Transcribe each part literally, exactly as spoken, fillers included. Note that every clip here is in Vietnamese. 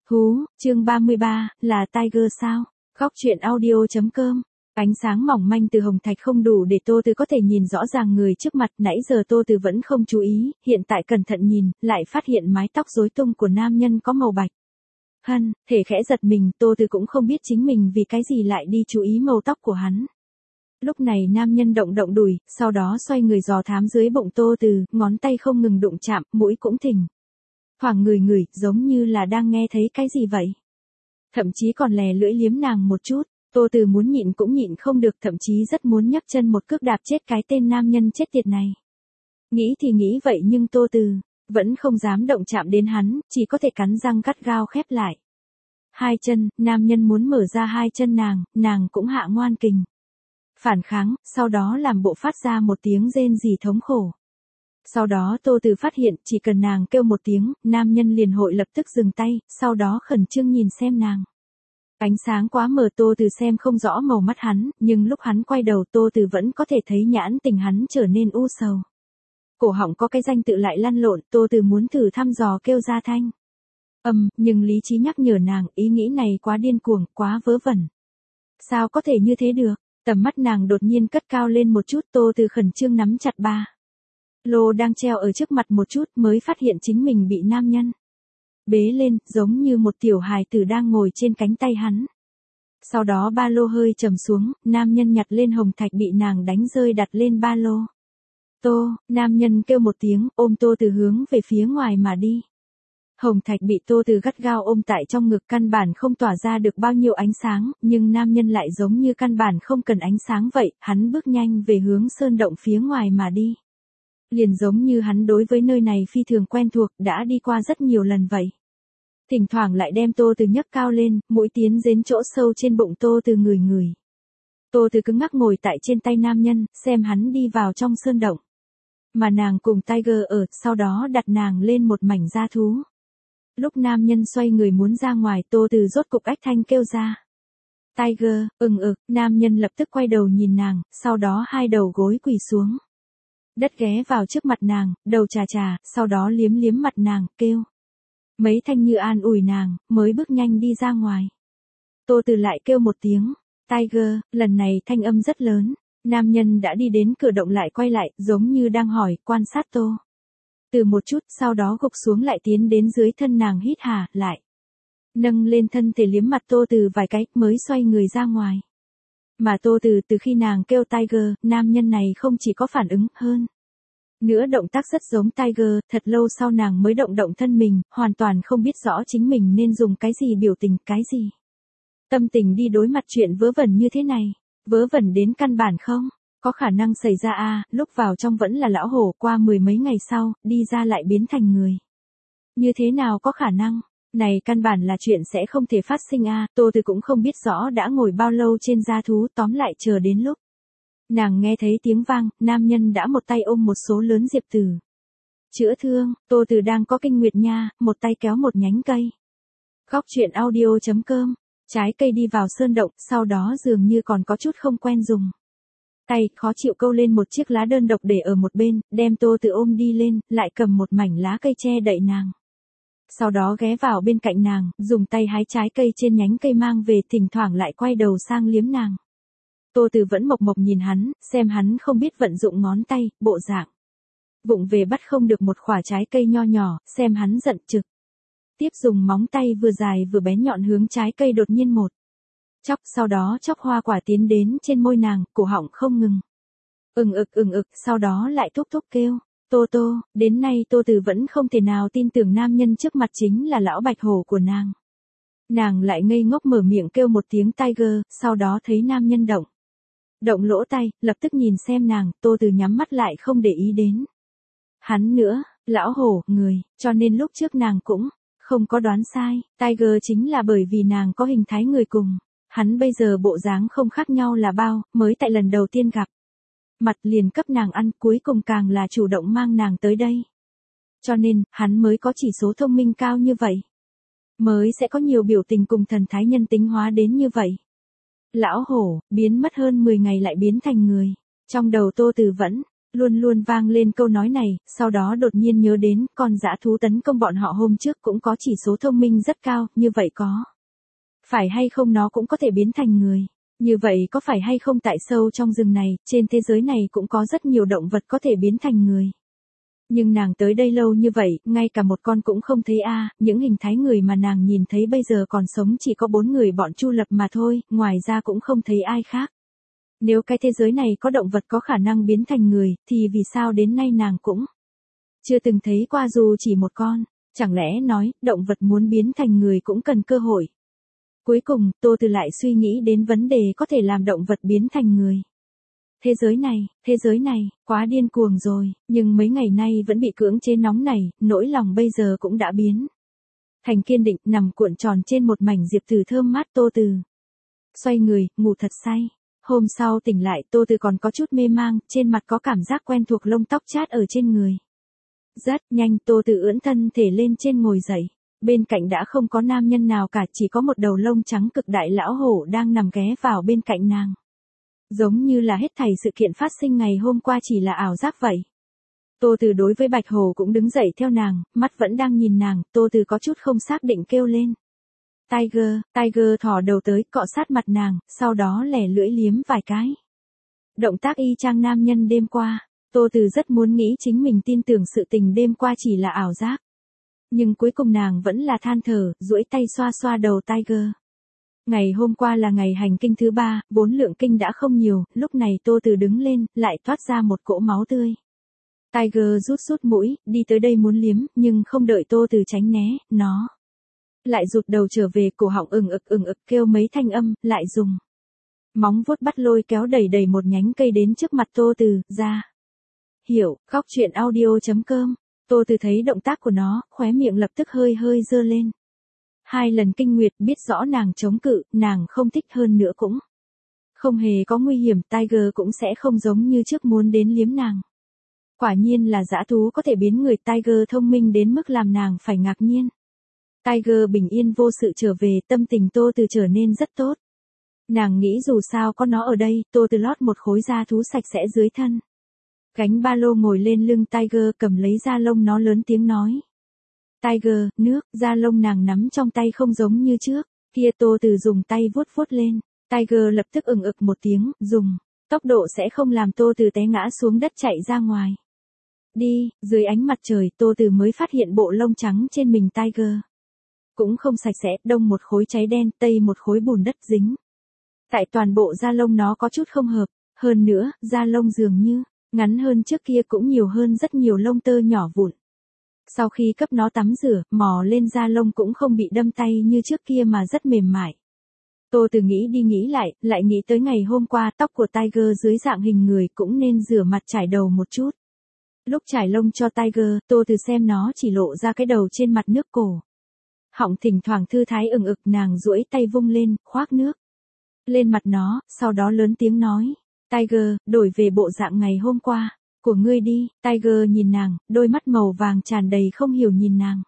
Hú, chương ba mươi ba, là Tiger sao? Góc truyện audio.com. Ánh sáng mỏng manh từ hồng thạch không đủ để Tô Từ có thể nhìn rõ ràng người trước mặt, nãy giờ Tô Từ vẫn không chú ý, hiện tại cẩn thận nhìn, lại phát hiện mái tóc rối tung của nam nhân có màu bạch. Hân, thể khẽ giật mình, Tô Từ cũng không biết chính mình vì cái gì lại đi chú ý màu tóc của hắn. Lúc này nam nhân động động đùi, sau đó xoay người dò thám dưới bụng Tô Từ, ngón tay không ngừng đụng chạm, mũi cũng thình thoảng ngửi ngửi, giống như là đang nghe thấy cái gì vậy. Thậm chí còn lè lưỡi liếm nàng một chút, Tô Từ muốn nhịn cũng nhịn không được, thậm chí rất muốn nhấc chân một cước đạp chết cái tên nam nhân chết tiệt này. Nghĩ thì nghĩ vậy nhưng Tô Từ vẫn không dám động chạm đến hắn, chỉ có thể cắn răng gắt gao khép lại. Hai chân, nam nhân muốn mở ra hai chân nàng, nàng cũng hạ ngoan kình. Phản kháng, sau đó làm bộ phát ra một tiếng rên rỉ thống khổ. Sau đó Tô Từ phát hiện chỉ cần nàng kêu một tiếng, nam nhân liền hội lập tức dừng tay, sau đó khẩn trương nhìn xem nàng. Ánh sáng quá mờ Tô Từ xem không rõ màu mắt hắn, nhưng lúc hắn quay đầu Tô Từ vẫn có thể thấy nhãn tình hắn trở nên u sầu. Cổ họng có cái danh tự lại lăn lộn, Tô Từ muốn thử thăm dò kêu ra thanh âm, um, nhưng lý trí nhắc nhở nàng, ý nghĩ này quá điên cuồng, quá vớ vẩn. Sao có thể như thế được? Tầm mắt nàng đột nhiên cất cao lên một chút, Tô Từ khẩn trương nắm chặt ba lô đang treo ở trước mặt một chút, mới phát hiện chính mình bị nam nhân bế lên, giống như một tiểu hài tử đang ngồi trên cánh tay hắn. Sau đó ba lô hơi trầm xuống, nam nhân nhặt lên hồng thạch bị nàng đánh rơi đặt lên ba lô. Tô, nam nhân kêu một tiếng, ôm Tô Từ hướng về phía ngoài mà đi. Hồng thạch bị Tô Từ gắt gao ôm tại trong ngực, căn bản không tỏa ra được bao nhiêu ánh sáng, nhưng nam nhân lại giống như căn bản không cần ánh sáng vậy, hắn bước nhanh về hướng sơn động phía ngoài mà đi. Liền giống như hắn đối với nơi này phi thường quen thuộc, đã đi qua rất nhiều lần vậy. Thỉnh thoảng lại đem Tô Từ nhấc cao lên, mũi tiến đến chỗ sâu trên bụng Tô Từ người người. Tô Từ cứng ngắc ngồi tại trên tay nam nhân, xem hắn đi vào trong sơn động. Mà nàng cùng Tiger ở, sau đó đặt nàng lên một mảnh da thú. Lúc nam nhân xoay người muốn ra ngoài, Tô Từ rốt cục ách thanh kêu ra. Tiger, ừng ực, nam nhân lập tức quay đầu nhìn nàng, sau đó hai đầu gối quỳ xuống. Đất ghé vào trước mặt nàng, đầu trà trà, sau đó liếm liếm mặt nàng, kêu. Mấy thanh như an ủi nàng, mới bước nhanh đi ra ngoài. Tô Từ lại kêu một tiếng, Tiger, lần này thanh âm rất lớn, nam nhân đã đi đến cửa động lại quay lại, giống như đang hỏi, quan sát Tô Từ một chút, sau đó gục xuống lại tiến đến dưới thân nàng hít hà, lại. Nâng lên thân thể liếm mặt Tô Từ vài cái, mới xoay người ra ngoài. Mà Tô Từ từ khi nàng kêu Tiger, nam nhân này không chỉ có phản ứng hơn nữa động tác rất giống Tiger, thật lâu sau nàng mới động động thân mình, hoàn toàn không biết rõ chính mình nên dùng cái gì biểu tình, cái gì tâm tình đi đối mặt chuyện vớ vẩn như thế này. Vớ vẩn đến căn bản không có khả năng xảy ra a à, lúc vào trong vẫn là lão hổ, qua mười mấy ngày sau, đi ra lại biến thành người. Như thế nào có khả năng? Này căn bản là chuyện sẽ không thể phát sinh a à, Tô Từ cũng không biết rõ đã ngồi bao lâu trên da thú, tóm lại chờ đến lúc nàng nghe thấy tiếng vang, nam nhân đã một tay ôm một số lớn diệp tử chữa thương, Tô Từ đang có kinh nguyệt nha, một tay kéo một nhánh cây. Góc truyện audio.com, trái cây đi vào sơn động, sau đó dường như còn có chút không quen dùng. Tay, khó chịu câu lên một chiếc lá đơn độc để ở một bên, đem Tô Từ ôm đi lên, lại cầm một mảnh lá cây che đậy nàng. Sau đó ghé vào bên cạnh nàng, dùng tay hái trái cây trên nhánh cây mang về, thỉnh thoảng lại quay đầu sang liếm nàng. Tô Từ vẫn mộc mộc nhìn hắn, xem hắn không biết vận dụng ngón tay, bộ dạng vụng về bắt không được một quả trái cây nho nhỏ, xem hắn giận trực tiếp dùng móng tay vừa dài vừa bén nhọn hướng trái cây đột nhiên một chóc, sau đó chóc hoa quả tiến đến trên môi nàng, cổ họng không ngừng ừng ực ừng ực, sau đó lại thúc thúc kêu. Tô Tô, đến nay Tô Từ vẫn không thể nào tin tưởng nam nhân trước mặt chính là lão bạch hổ của nàng. Nàng lại ngây ngốc mở miệng kêu một tiếng Tiger, sau đó thấy nam nhân động động lỗ tay, lập tức nhìn xem nàng, Tô Từ nhắm mắt lại không để ý đến hắn nữa. Lão hổ, người, cho nên lúc trước nàng cũng không có đoán sai, Tiger chính là bởi vì nàng có hình thái người cùng hắn bây giờ bộ dáng không khác nhau là bao, mới tại lần đầu tiên gặp mặt liền cấp nàng ăn, cuối cùng càng là chủ động mang nàng tới đây. Cho nên, hắn mới có chỉ số thông minh cao như vậy. Mới sẽ có nhiều biểu tình cùng thần thái nhân tính hóa đến như vậy. Lão hổ, biến mất hơn mười ngày lại biến thành người. Trong đầu Tô Từ vẫn Luôn luôn vang lên câu nói này, sau đó đột nhiên nhớ đến con dã thú tấn công bọn họ hôm trước cũng có chỉ số thông minh rất cao, như vậy có phải hay không nó cũng có thể biến thành người. Như vậy có phải hay không tại sâu trong rừng này, trên thế giới này cũng có rất nhiều động vật có thể biến thành người. Nhưng nàng tới đây lâu như vậy, ngay cả một con cũng không thấy a, những hình thái người mà nàng nhìn thấy bây giờ còn sống chỉ có bốn người bọn Chu Lập mà thôi, ngoài ra cũng không thấy ai khác. Nếu cái thế giới này có động vật có khả năng biến thành người, thì vì sao đến nay nàng cũng chưa từng thấy qua dù chỉ một con, chẳng lẽ nói, động vật muốn biến thành người cũng cần cơ hội. Cuối cùng, Tô Từ lại suy nghĩ đến vấn đề có thể làm động vật biến thành người. Thế giới này, thế giới này, quá điên cuồng rồi, nhưng mấy ngày nay vẫn bị cưỡng chế nóng này, nỗi lòng bây giờ cũng đã biến thành kiên định, nằm cuộn tròn trên một mảnh diệp từ thơm mát. Tô Từ xoay người, ngủ thật say. Hôm sau tỉnh lại, Tô Từ còn có chút mê mang, trên mặt có cảm giác quen thuộc, lông tóc chát ở trên người. Rất nhanh Tô Từ ưỡn thân thể lên trên ngồi dậy. Bên cạnh đã không có nam nhân nào cả, chỉ có một đầu lông trắng cực đại lão hổ đang nằm ghé vào bên cạnh nàng. Giống như là hết thảy sự kiện phát sinh ngày hôm qua chỉ là ảo giác vậy. Tô Từ đối với Bạch Hổ cũng đứng dậy theo nàng, mắt vẫn đang nhìn nàng, Tô Từ có chút không xác định kêu lên. Tiger, Tiger thò đầu tới, cọ sát mặt nàng, sau đó lẻ lưỡi liếm vài cái. Động tác y chang nam nhân đêm qua, Tô Từ rất muốn nghĩ chính mình tin tưởng sự tình đêm qua chỉ là ảo giác. Nhưng cuối cùng nàng vẫn là than thở, duỗi tay xoa xoa đầu Tiger. Ngày hôm qua là ngày hành kinh thứ ba, vốn lượng kinh đã không nhiều, lúc này Tô Từ đứng lên, lại thoát ra một cỗ máu tươi. Tiger rút rút mũi, đi tới đây muốn liếm, nhưng không đợi Tô Từ tránh né, nó lại rụt đầu trở về, cổ họng ừng ực ừng ực kêu mấy thanh âm, lại dùng móng vuốt bắt lôi kéo đẩy đẩy một nhánh cây đến trước mặt Tô Từ, ra. Hiểu, khóc chuyện audio chấm com. Tô Từ thấy động tác của nó, khóe miệng lập tức hơi hơi dơ lên. Hai lần kinh nguyệt, biết rõ nàng chống cự, nàng không thích, hơn nữa cũng không hề có nguy hiểm, Tiger cũng sẽ không giống như trước muốn đến liếm nàng. Quả nhiên là dã thú có thể biến người, Tiger thông minh đến mức làm nàng phải ngạc nhiên. Tiger bình yên vô sự trở về, tâm tình Tô Từ trở nên rất tốt. Nàng nghĩ dù sao có nó ở đây, Tô Từ lót một khối da thú sạch sẽ dưới thân. Gánh ba lô ngồi lên lưng Tiger, cầm lấy da lông nó, lớn tiếng nói. Tiger, nước, da lông nàng nắm trong tay không giống như trước, kia Tô Từ dùng tay vuốt vuốt lên. Tiger lập tức ừng ực một tiếng, dùng tốc độ sẽ không làm Tô Từ té ngã xuống đất chạy ra ngoài. Đi, dưới ánh mặt trời Tô Từ mới phát hiện bộ lông trắng trên mình Tiger cũng không sạch sẽ, đông một khối cháy đen, tây một khối bùn đất dính. Tại toàn bộ da lông nó có chút không hợp, hơn nữa, da lông dường như ngắn hơn trước kia, cũng nhiều hơn rất nhiều lông tơ nhỏ vụn. Sau khi cấp nó tắm rửa, mò lên da lông cũng không bị đâm tay như trước kia mà rất mềm mại. Tô Từ nghĩ đi nghĩ lại, lại nghĩ tới ngày hôm qua tóc của Tiger dưới dạng hình người, cũng nên rửa mặt trải đầu một chút. Lúc trải lông cho Tiger, Tô Từ xem nó chỉ lộ ra cái đầu trên mặt nước, cổ họng thỉnh thoảng thư thái ừng ực, nàng duỗi tay vung lên, khoác nước lên mặt nó, sau đó lớn tiếng nói. Tiger, đổi về bộ dạng ngày hôm qua của ngươi đi. Tiger nhìn nàng, đôi mắt màu vàng tràn đầy không hiểu nhìn nàng.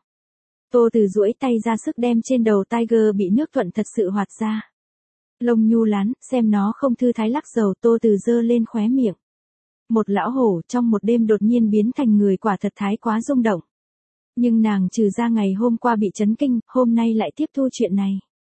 Tô Từ duỗi tay ra sức đem trên đầu Tiger bị nước thuận thật sự hoạt ra. Lông nhu lán, xem nó không thư thái lắc dầu, Tô Từ giơ lên khóe miệng. Một lão hổ trong một đêm đột nhiên biến thành người, quả thật thái quá rung động. Nhưng nàng trừ ra ngày hôm qua bị chấn kinh, hôm nay lại tiếp thu chuyện này.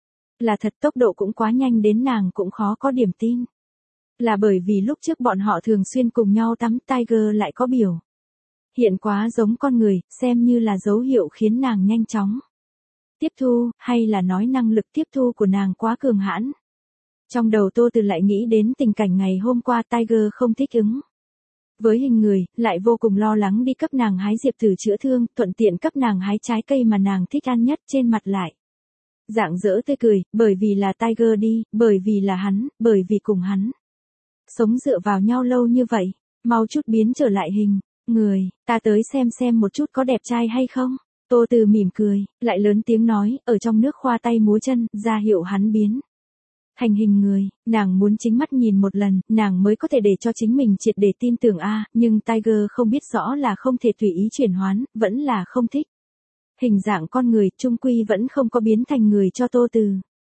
Là thật, tốc độ cũng quá nhanh đến nàng cũng khó có điểm tin. Là bởi vì lúc trước bọn họ thường xuyên cùng nhau tắm, Tiger lại có biểu hiện quá giống con người, xem như là dấu hiệu khiến nàng nhanh chóng tiếp thu, hay là nói năng lực tiếp thu của nàng quá cường hãn. Trong đầu Tô Từ lại nghĩ đến tình cảnh ngày hôm qua, Tiger không thích ứng với hình người, lại vô cùng lo lắng đi cấp nàng hái diệp thử chữa thương, thuận tiện cấp nàng hái trái cây mà nàng thích ăn nhất, trên mặt lại rạng rỡ tươi cười, bởi vì là Tiger đi, bởi vì là hắn, bởi vì cùng hắn sống dựa vào nhau lâu như vậy, mau chút biến trở lại hình người, ta tới xem xem một chút có đẹp trai hay không. Tô Từ mỉm cười, lại lớn tiếng nói, ở trong nước khoa tay múa chân, ra hiệu hắn biến thành hình người. Nàng muốn chính mắt nhìn một lần, nàng mới có thể để cho chính mình triệt để tin tưởng a, à, nhưng Tiger không biết rõ là không thể tùy ý chuyển hoán, vẫn là không thích hình dạng con người, chung quy vẫn không có biến thành người cho Tô Từ.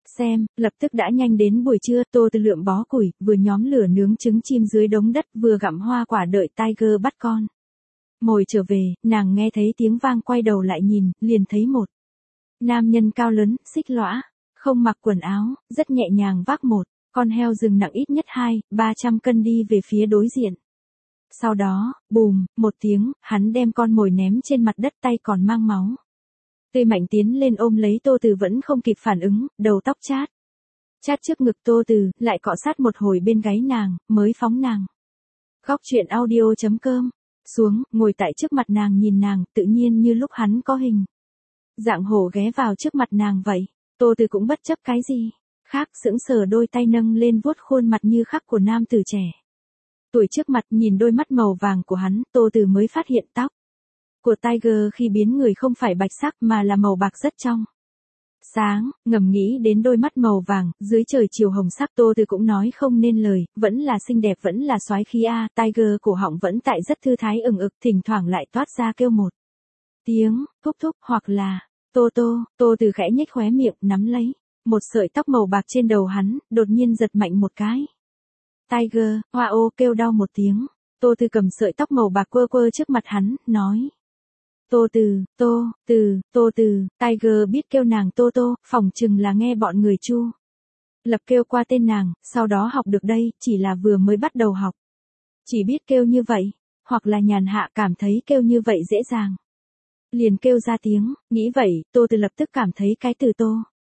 Xem, lập tức đã nhanh đến buổi trưa, Tô Từ lượm bó củi, vừa nhóm lửa nướng trứng chim dưới đống đất, vừa gặm hoa quả đợi Tiger bắt con mồi trở về. Nàng nghe thấy tiếng vang quay đầu lại nhìn, liền thấy một nam nhân cao lớn, xích lõa, không mặc quần áo, rất nhẹ nhàng vác một con heo rừng nặng ít nhất hai, ba trăm cân đi về phía đối diện. Sau đó, bùm, một tiếng, hắn đem con mồi ném trên mặt đất, tay còn mang máu tươi mạnh tiến lên ôm lấy Tô Từ vẫn không kịp phản ứng, đầu tóc chát chát trước ngực Tô Từ, lại cọ sát một hồi bên gáy nàng, mới phóng nàng. Góc truyện audio chấm com xuống, ngồi tại trước mặt nàng nhìn nàng, tự nhiên như lúc hắn có hình dạng hổ ghé vào trước mặt nàng vậy. Tô Từ cũng bất chấp cái gì khác, sững sờ đôi tay nâng lên vuốt khuôn mặt như khắc của nam tử trẻ tuổi trước mặt, nhìn đôi mắt màu vàng của hắn, Tô Từ mới phát hiện tóc của Tiger khi biến người không phải bạch sắc mà là màu bạc rất trong sáng. Ngầm nghĩ đến đôi mắt màu vàng dưới trời chiều hồng sắc, Tô Từ cũng nói không nên lời, vẫn là xinh đẹp, vẫn là soái khí a. Tiger cổ họng vẫn tại rất thư thái ửng ực, thỉnh thoảng lại toát ra kêu một tiếng thúc thúc hoặc là Tô Tô. Tô Từ khẽ nhếch khóe miệng, nắm lấy một sợi tóc màu bạc trên đầu hắn, đột nhiên giật mạnh một cái. Tiger, hoa ô kêu đau một tiếng. Tô Từ cầm sợi tóc màu bạc quơ quơ trước mặt hắn, nói: Tô Từ, Tô, Từ, Tô Từ. Tiger biết kêu nàng Tô Tô, phỏng chừng là nghe bọn người Chu Lập kêu qua tên nàng, sau đó học được đây, chỉ là vừa mới bắt đầu học. Chỉ biết kêu như vậy, hoặc là nhàn hạ cảm thấy kêu như vậy dễ dàng, liền kêu ra tiếng. Nghĩ vậy, Tô Từ lập tức cảm thấy cái từ Tô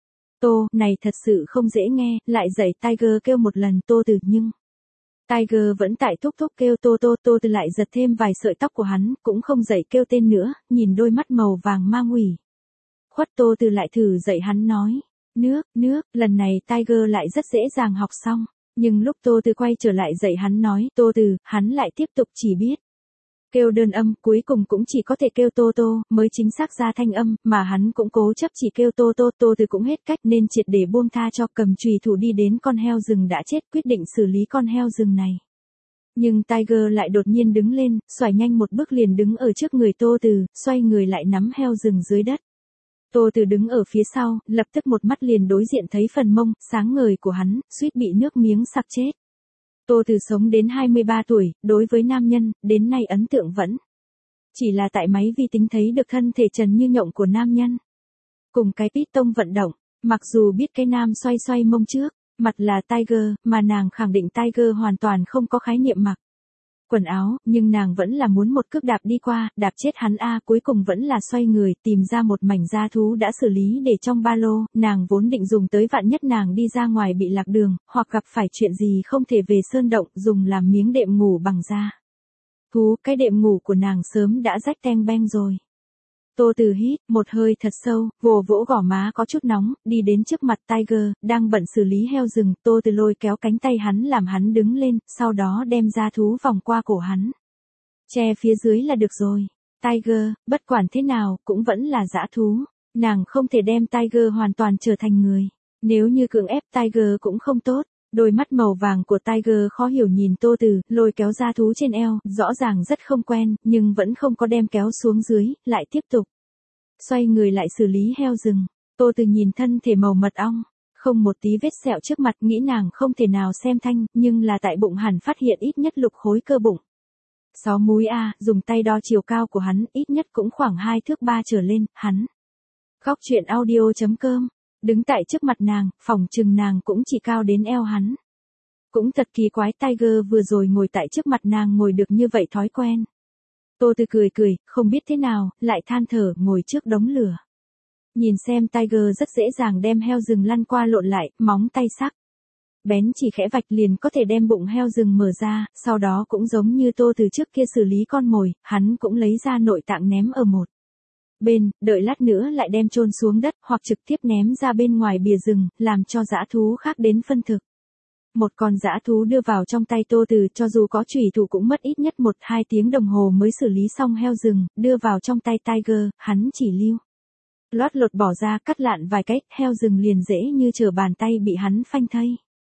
Tô này thật sự không dễ nghe, lại dạy Tiger kêu một lần Tô Từ, nhưng Tiger vẫn tại thúc thúc kêu Tô Tô. Tô Từ lại giật thêm vài sợi tóc của hắn, cũng không dậy kêu tên nữa, nhìn đôi mắt màu vàng ma ủy khuất, Tô Từ lại thử dạy hắn nói: nước, nước. Lần này Tiger lại rất dễ dàng học xong, nhưng lúc Tô Từ quay trở lại dạy hắn nói Tô Từ, hắn lại tiếp tục chỉ biết kêu đơn âm, cuối cùng cũng chỉ có thể kêu Tô Tô, mới chính xác ra thanh âm, mà hắn cũng cố chấp chỉ kêu Tô Tô. Tô Từ cũng hết cách nên triệt để buông tha cho, cầm chùy thủ đi đến con heo rừng đã chết, quyết định xử lý con heo rừng này. Nhưng Tiger lại đột nhiên đứng lên, xoài nhanh một bước liền đứng ở trước người Tô Từ, xoay người lại nắm heo rừng dưới đất. Tô Từ đứng ở phía sau, lập tức một mắt liền đối diện thấy phần mông sáng ngời của hắn, suýt bị nước miếng sặc chết. Tô Từ sống đến hai mươi ba tuổi, đối với nam nhân, đến nay ấn tượng vẫn chỉ là tại máy vi tính thấy được thân thể trần như nhộng của nam nhân, cùng cái piston vận động. Mặc dù biết cái nam xoay xoay mông trước mặt là Tiger, mà nàng khẳng định Tiger hoàn toàn không có khái niệm mặc quần áo, nhưng nàng vẫn là muốn một cước đạp đi qua, đạp chết hắn a. Cuối cùng vẫn là xoay người, tìm ra một mảnh da thú đã xử lý để trong ba lô, nàng vốn định dùng tới vạn nhất nàng đi ra ngoài bị lạc đường, hoặc gặp phải chuyện gì không thể về sơn động, dùng làm miếng đệm ngủ bằng da thú. Cái đệm ngủ của nàng sớm đã rách teng beng rồi. Tô Từ hít một hơi thật sâu, vồ vỗ gò má có chút nóng, đi đến trước mặt Tiger, đang bận xử lý heo rừng. Tô Từ lôi kéo cánh tay hắn làm hắn đứng lên, sau đó đem da thú vòng qua cổ hắn, che phía dưới là được rồi. Tiger, bất quản thế nào, cũng vẫn là dã thú. Nàng không thể đem Tiger hoàn toàn trở thành người. Nếu như cưỡng ép Tiger cũng không tốt. Đôi mắt màu vàng của Tiger khó hiểu nhìn Tô Từ, lôi kéo da thú trên eo, rõ ràng rất không quen, nhưng vẫn không có đem kéo xuống dưới, lại tiếp tục xoay người lại xử lý heo rừng. Tô Từ nhìn thân thể màu mật ong, không một tí vết sẹo trước mặt, nghĩ nàng không thể nào xem thanh, nhưng là tại bụng hẳn phát hiện ít nhất lục khối cơ bụng. Sáu múi a, dùng tay đo chiều cao của hắn, ít nhất cũng khoảng hai thước ba trở lên, hắn. Góc truyện audio chấm com đứng tại trước mặt nàng, phỏng chừng nàng cũng chỉ cao đến eo hắn. Cũng thật kỳ quái, Tiger vừa rồi ngồi tại trước mặt nàng ngồi được như vậy thói quen. Tô Từ cười cười, không biết thế nào, lại than thở, ngồi trước đống lửa. Nhìn xem Tiger rất dễ dàng đem heo rừng lăn qua lộn lại, móng tay sắc bén chỉ khẽ vạch liền có thể đem bụng heo rừng mở ra, sau đó cũng giống như Tô Từ trước kia xử lý con mồi, hắn cũng lấy ra nội tạng ném ở một bên, đợi lát nữa lại đem chôn xuống đất, hoặc trực tiếp ném ra bên ngoài bìa rừng, làm cho dã thú khác đến phân thực. Một con dã thú đưa vào trong tay Tô Từ, cho dù có chủy thủ cũng mất ít nhất một hai tiếng đồng hồ mới xử lý xong heo rừng, đưa vào trong tay Tiger, hắn chỉ lưu lót lột bỏ ra, cắt lạn vài cách, heo rừng liền dễ như trở bàn tay bị hắn phanh thây.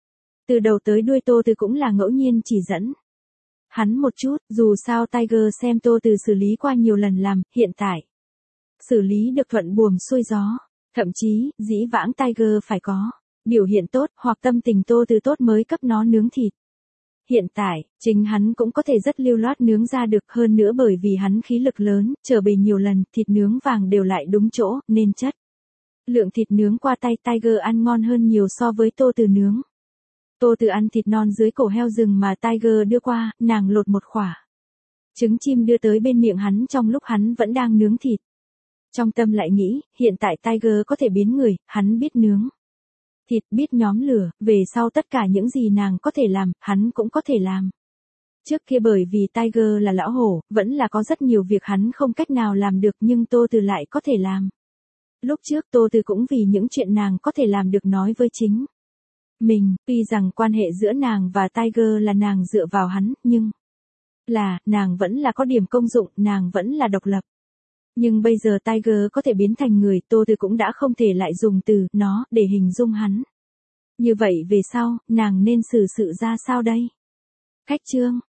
Từ đầu tới đuôi Tô Từ cũng là ngẫu nhiên chỉ dẫn hắn một chút, dù sao Tiger xem Tô Từ xử lý qua nhiều lần làm, hiện tại xử lý được thuận buồm xuôi gió, thậm chí, dĩ vãng Tiger phải có Biểu hiện tốt hoặc tâm tình Tô Từ tốt mới cấp nó nướng thịt. Hiện tại, chính hắn cũng có thể rất lưu loát nướng ra được, hơn nữa bởi vì hắn khí lực lớn, trở bề nhiều lần, thịt nướng vàng đều lại đúng chỗ, nên chất. Lượng thịt nướng qua tay Tiger ăn ngon hơn nhiều so với Tô Từ nướng. Tô Từ ăn thịt non dưới cổ heo rừng mà Tiger đưa qua, nàng lột một khỏa trứng chim đưa tới bên miệng hắn trong lúc hắn vẫn đang nướng thịt. Trong tâm lại nghĩ, hiện tại Tiger có thể biến người, hắn biết nướng thịt, biết nhóm lửa, về sau tất cả những gì nàng có thể làm, hắn cũng có thể làm. Trước kia bởi vì Tiger là lão hổ, vẫn là có rất nhiều việc hắn không cách nào làm được nhưng Tô Từ lại có thể làm. Lúc trước Tô Từ cũng vì những chuyện nàng có thể làm được nói với chính mình, tuy rằng quan hệ giữa nàng và Tiger là nàng dựa vào hắn, nhưng là, nàng vẫn là có điểm công dụng, nàng vẫn là độc lập. Nhưng bây giờ Tiger có thể biến thành người, Tô Từ cũng đã không thể lại dùng từ nó để hình dung hắn. Như vậy về sau, nàng nên xử sự ra sao đây? Khách chương